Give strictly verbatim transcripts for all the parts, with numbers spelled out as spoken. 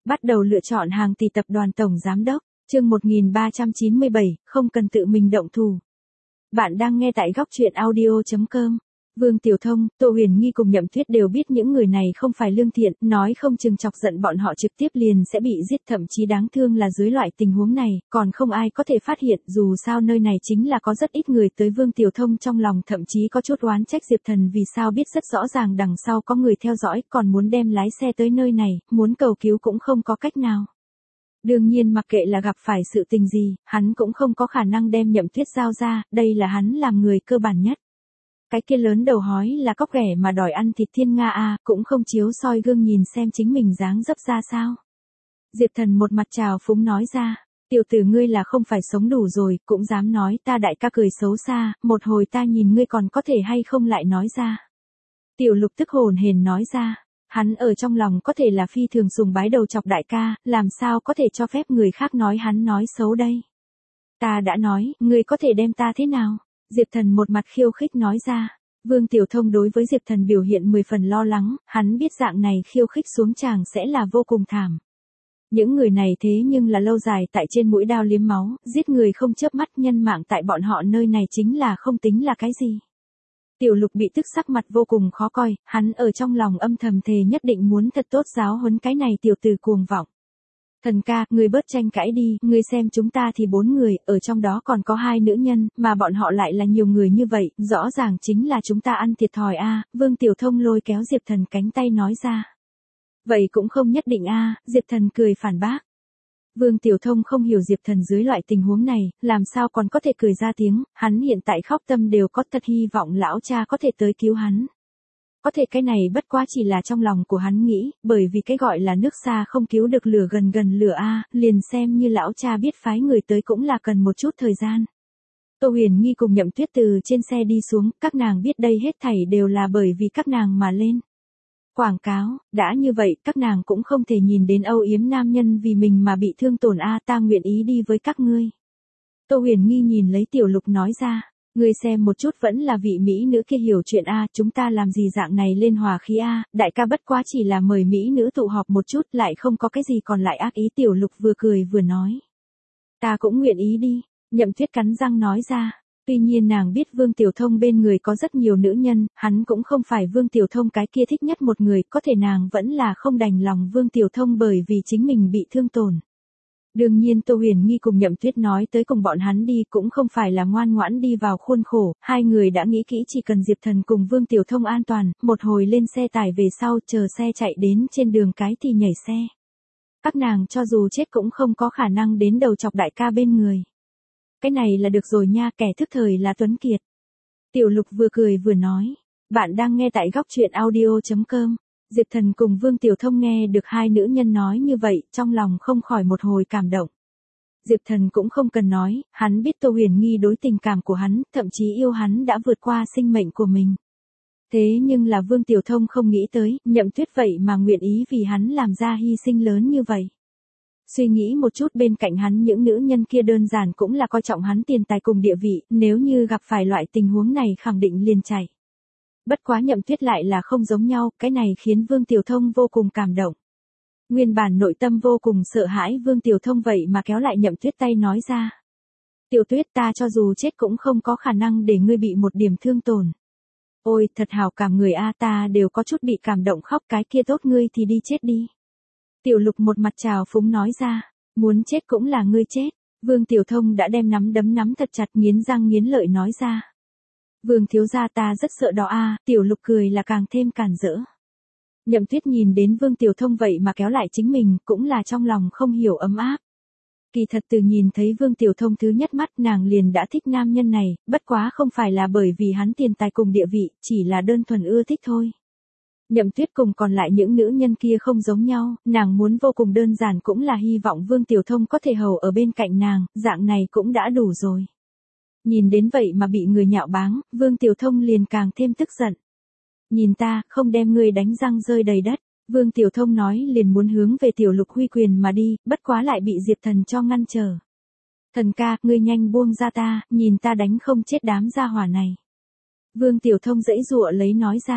Bắt đầu lựa chọn hàng tỷ tập đoàn tổng giám đốc, chương một nghìn ba trăm chín mươi bảy, không cần tự mình động thủ. Bạn đang nghe tại góc truyện audio chấm com. Vương Tiểu Thông, Tô Huyền Nghi cùng Nhậm Tuyết đều biết những người này không phải lương thiện, nói không chừng chọc giận bọn họ trực tiếp liền sẽ bị giết, thậm chí đáng thương là dưới loại tình huống này, còn không ai có thể phát hiện, dù sao nơi này chính là có rất ít người tới. Vương Tiểu Thông trong lòng thậm chí có chút oán trách Diệp Thần vì sao biết rất rõ ràng đằng sau có người theo dõi, còn muốn đem lái xe tới nơi này, muốn cầu cứu cũng không có cách nào. Đương nhiên mặc kệ là gặp phải sự tình gì, hắn cũng không có khả năng đem Nhậm Tuyết giao ra, đây là hắn làm người cơ bản nhất. Cái kia lớn đầu hói là cóc ghẻ mà đòi ăn thịt thiên nga a, cũng không chiếu soi gương nhìn xem chính mình dáng dấp ra sao. Diệp Thần một mặt trào phúng nói ra, tiểu tử ngươi là không phải sống đủ rồi, cũng dám nói ta đại ca cười xấu xa, một hồi ta nhìn ngươi còn có thể hay không lại nói ra. Tiểu Lục tức hồn hển nói ra, hắn ở trong lòng có thể là phi thường sùng bái đầu chọc đại ca, làm sao có thể cho phép người khác nói hắn nói xấu đây. Ta đã nói, ngươi có thể đem ta thế nào? Diệp Thần một mặt khiêu khích nói ra. Vương Tiểu Thông đối với Diệp Thần biểu hiện mười phần lo lắng, hắn biết dạng này khiêu khích xuống chàng sẽ là vô cùng thảm. Những người này thế nhưng là lâu dài tại trên mũi đao liếm máu, giết người không chớp mắt, nhân mạng tại bọn họ nơi này chính là không tính là cái gì. Tiểu Lục bị tức sắc mặt vô cùng khó coi, hắn ở trong lòng âm thầm thề nhất định muốn thật tốt giáo huấn cái này tiểu tử cuồng vọng. Thần ca, ngươi bớt tranh cãi đi, ngươi xem chúng ta thì bốn người, ở trong đó còn có hai nữ nhân, mà bọn họ lại là nhiều người như vậy, rõ ràng chính là chúng ta ăn thiệt thòi a. Vương Tiểu Thông lôi kéo Diệp Thần cánh tay nói ra. Vậy cũng không nhất định a. Diệp Thần cười phản bác. Vương Tiểu Thông không hiểu Diệp Thần dưới loại tình huống này, làm sao còn có thể cười ra tiếng, hắn hiện tại khóc tâm đều có, thật hy vọng lão cha có thể tới cứu hắn. Có thể cái này bất quá chỉ là trong lòng của hắn nghĩ, bởi vì cái gọi là nước xa không cứu được lửa gần gần lửa a, liền xem như lão cha biết phái người tới cũng là cần một chút thời gian. Tô Huyền Nghi cùng Nhậm Tuyết từ trên xe đi xuống, các nàng biết đây hết thảy đều là bởi vì các nàng mà lên. Quảng cáo, đã như vậy, các nàng cũng không thể nhìn đến âu yếm nam nhân vì mình mà bị thương tổn a, ta nguyện ý đi với các ngươi. Tô Huyền Nghi nhìn lấy Tiểu Lục nói ra. Ngươi xem một chút vẫn là vị mỹ nữ kia hiểu chuyện a, chúng ta làm gì dạng này lên hòa khí a, đại ca bất quá chỉ là mời mỹ nữ tụ họp một chút, lại không có cái gì còn lại ác ý. Tiểu Lục vừa cười vừa nói. Ta cũng nguyện ý đi, Nhậm Tuyết cắn răng nói ra. Tuy nhiên nàng biết Vương Tiểu Thông bên người có rất nhiều nữ nhân, hắn cũng không phải Vương Tiểu Thông cái kia thích nhất một người, có thể nàng vẫn là không đành lòng Vương Tiểu Thông bởi vì chính mình bị thương tổn. Đương nhiên Tô Huyền Nghi cùng Nhậm Tuyết nói tới cùng bọn hắn đi cũng không phải là ngoan ngoãn đi vào khuôn khổ, hai người đã nghĩ kỹ chỉ cần Diệp Thần cùng Vương Tiểu Thông an toàn, một hồi lên xe tải về sau chờ xe chạy đến trên đường cái thì nhảy xe. Các nàng cho dù chết cũng không có khả năng đến đầu chọc đại ca bên người. Cái này là được rồi nha, kẻ thức thời là Tuấn Kiệt. Tiểu Lục vừa cười vừa nói, bạn đang nghe tại góc truyện audio chấm com. Diệp Thần cùng Vương Tiểu Thông nghe được hai nữ nhân nói như vậy, trong lòng không khỏi một hồi cảm động. Diệp Thần cũng không cần nói, hắn biết Tô Huyền Nghi đối tình cảm của hắn, thậm chí yêu hắn đã vượt qua sinh mệnh của mình. Thế nhưng là Vương Tiểu Thông không nghĩ tới, Nhậm Tuyết vậy mà nguyện ý vì hắn làm ra hy sinh lớn như vậy. Suy nghĩ một chút, bên cạnh hắn những nữ nhân kia đơn giản cũng là coi trọng hắn tiền tài cùng địa vị, nếu như gặp phải loại tình huống này khẳng định liền chạy. Bất quá Nhậm Tuyết lại là không giống nhau, cái này khiến Vương Tiểu Thông vô cùng cảm động. Nguyên bản nội tâm vô cùng sợ hãi Vương Tiểu Thông vậy mà kéo lại Nhậm Tuyết tay nói ra. Tiểu Tuyết, ta cho dù chết cũng không có khả năng để ngươi bị một điểm thương tổn. Ôi, thật hào cảm người a, ta đều có chút bị cảm động khóc, cái kia tốt, ngươi thì đi chết đi. Tiểu Lục một mặt trào phúng nói ra, muốn chết cũng là ngươi chết. Vương Tiểu Thông đã đem nắm đấm nắm thật chặt, nghiến răng nghiến lợi nói ra. Vương thiếu gia, ta rất sợ đó a. Tiểu Lục cười là càng thêm càn rỡ. Nhậm Tuyết nhìn đến Vương Tiểu Thông vậy mà kéo lại chính mình, cũng là trong lòng không hiểu ấm áp. Kỳ thật từ nhìn thấy Vương Tiểu Thông thứ nhất mắt nàng liền đã thích nam nhân này, bất quá không phải là bởi vì hắn tiền tài cùng địa vị, chỉ là đơn thuần ưa thích thôi. Nhậm Tuyết cùng còn lại những nữ nhân kia không giống nhau, nàng muốn vô cùng đơn giản cũng là hy vọng Vương Tiểu Thông có thể hầu ở bên cạnh nàng, dạng này cũng đã đủ rồi. Nhìn đến vậy mà bị người nhạo báng, Vương Tiểu Thông liền càng thêm tức giận. Nhìn ta, không đem ngươi đánh răng rơi đầy đất. Vương Tiểu Thông nói liền muốn hướng về Tiểu Lục huy quyền mà đi, bất quá lại bị Diệp Thần cho ngăn trở. Thần ca, ngươi nhanh buông ra ta, nhìn ta đánh không chết đám gia hỏa này. Vương Tiểu Thông giãy giụa lấy nói ra.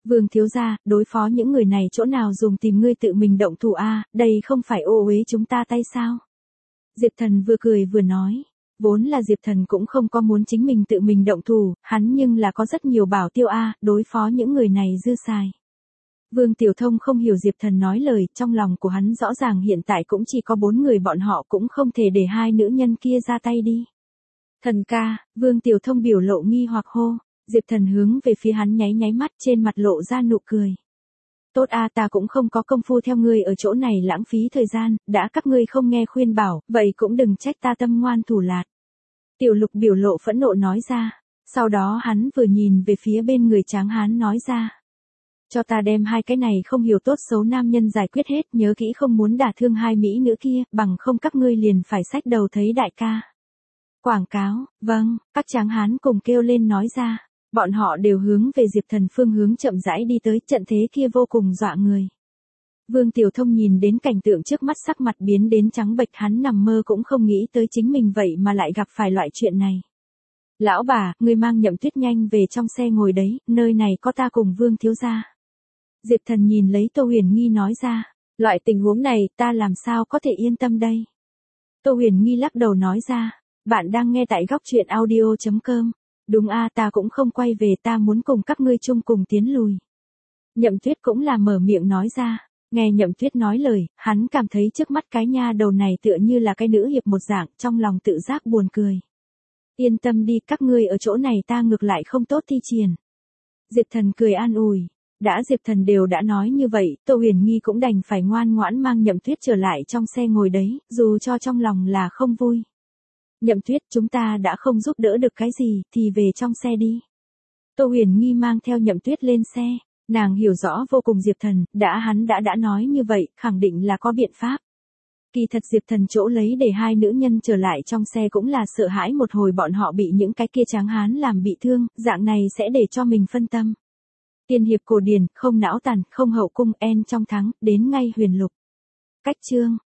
Vương thiếu gia, đối phó những người này chỗ nào dùng tìm ngươi tự mình động thủ a, đây không phải ô uế chúng ta tay sao? Diệp Thần vừa cười vừa nói, vốn là Diệp Thần cũng không có muốn chính mình tự mình động thủ, hắn nhưng là có rất nhiều bảo tiêu a, đối phó những người này dư xài. Vương Tiểu Thông không hiểu Diệp Thần nói lời, trong lòng của hắn rõ ràng hiện tại cũng chỉ có bốn người, bọn họ cũng không thể để hai nữ nhân kia ra tay đi. Thần ca, Vương Tiểu Thông biểu lộ nghi hoặc hô. Diệp Thần hướng về phía hắn nháy nháy mắt, trên mặt lộ ra nụ cười. Tốt a, ta cũng không có công phu theo ngươi ở chỗ này lãng phí thời gian, đã các ngươi không nghe khuyên bảo, vậy cũng đừng trách ta tâm ngoan thủ lạt. Tiểu Lục biểu lộ phẫn nộ nói ra, sau đó hắn vừa nhìn về phía bên người Tráng Hán nói ra. Cho ta đem hai cái này không hiểu tốt xấu nam nhân giải quyết hết, nhớ kỹ không muốn đả thương hai mỹ nữ kia, bằng không các ngươi liền phải xách đầu thấy đại ca. Quảng cáo, vâng, các Tráng Hán cùng kêu lên nói ra. Bọn họ đều hướng về Diệp Thần phương hướng chậm rãi đi tới, trận thế kia vô cùng dọa người. Vương Tiểu Thông nhìn đến cảnh tượng trước mắt sắc mặt biến đến trắng bệch, hắn nằm mơ cũng không nghĩ tới chính mình vậy mà lại gặp phải loại chuyện này. Lão bà, ngươi mang Nhậm Tuyết nhanh về trong xe ngồi đấy, nơi này có ta cùng Vương thiếu gia. Diệp Thần nhìn lấy Tô Huyền Nghi nói ra, loại tình huống này ta làm sao có thể yên tâm đây. Tô Huyền Nghi lắc đầu nói ra, bạn đang nghe tại góc truyện audio chấm com. Đúng a, ta cũng không quay về, ta muốn cùng các ngươi chung cùng tiến lùi. Nhậm Tuyết cũng là mở miệng nói ra, nghe Nhậm Tuyết nói lời, hắn cảm thấy trước mắt cái nha đầu này tựa như là cái nữ hiệp một dạng, trong lòng tự giác buồn cười. Yên tâm đi, các ngươi ở chỗ này ta ngược lại không tốt thi triển. Diệp Thần cười an ủi, đã Diệp Thần đều đã nói như vậy, Tô Huyền Nghi cũng đành phải ngoan ngoãn mang Nhậm Tuyết trở lại trong xe ngồi đấy, dù cho trong lòng là không vui. Nhậm Tuyết, chúng ta đã không giúp đỡ được cái gì, thì về trong xe đi. Tô Huyền Nghi mang theo Nhậm Tuyết lên xe, nàng hiểu rõ vô cùng Diệp Thần, đã hắn đã đã nói như vậy, khẳng định là có biện pháp. Kỳ thật Diệp Thần chỗ lấy để hai nữ nhân trở lại trong xe cũng là sợ hãi một hồi bọn họ bị những cái kia Tráng Hán làm bị thương, dạng này sẽ để cho mình phân tâm. Tiên hiệp cổ điển, không não tàn, không hậu cung, en trong thắng, đến ngay huyền lục. Cách chương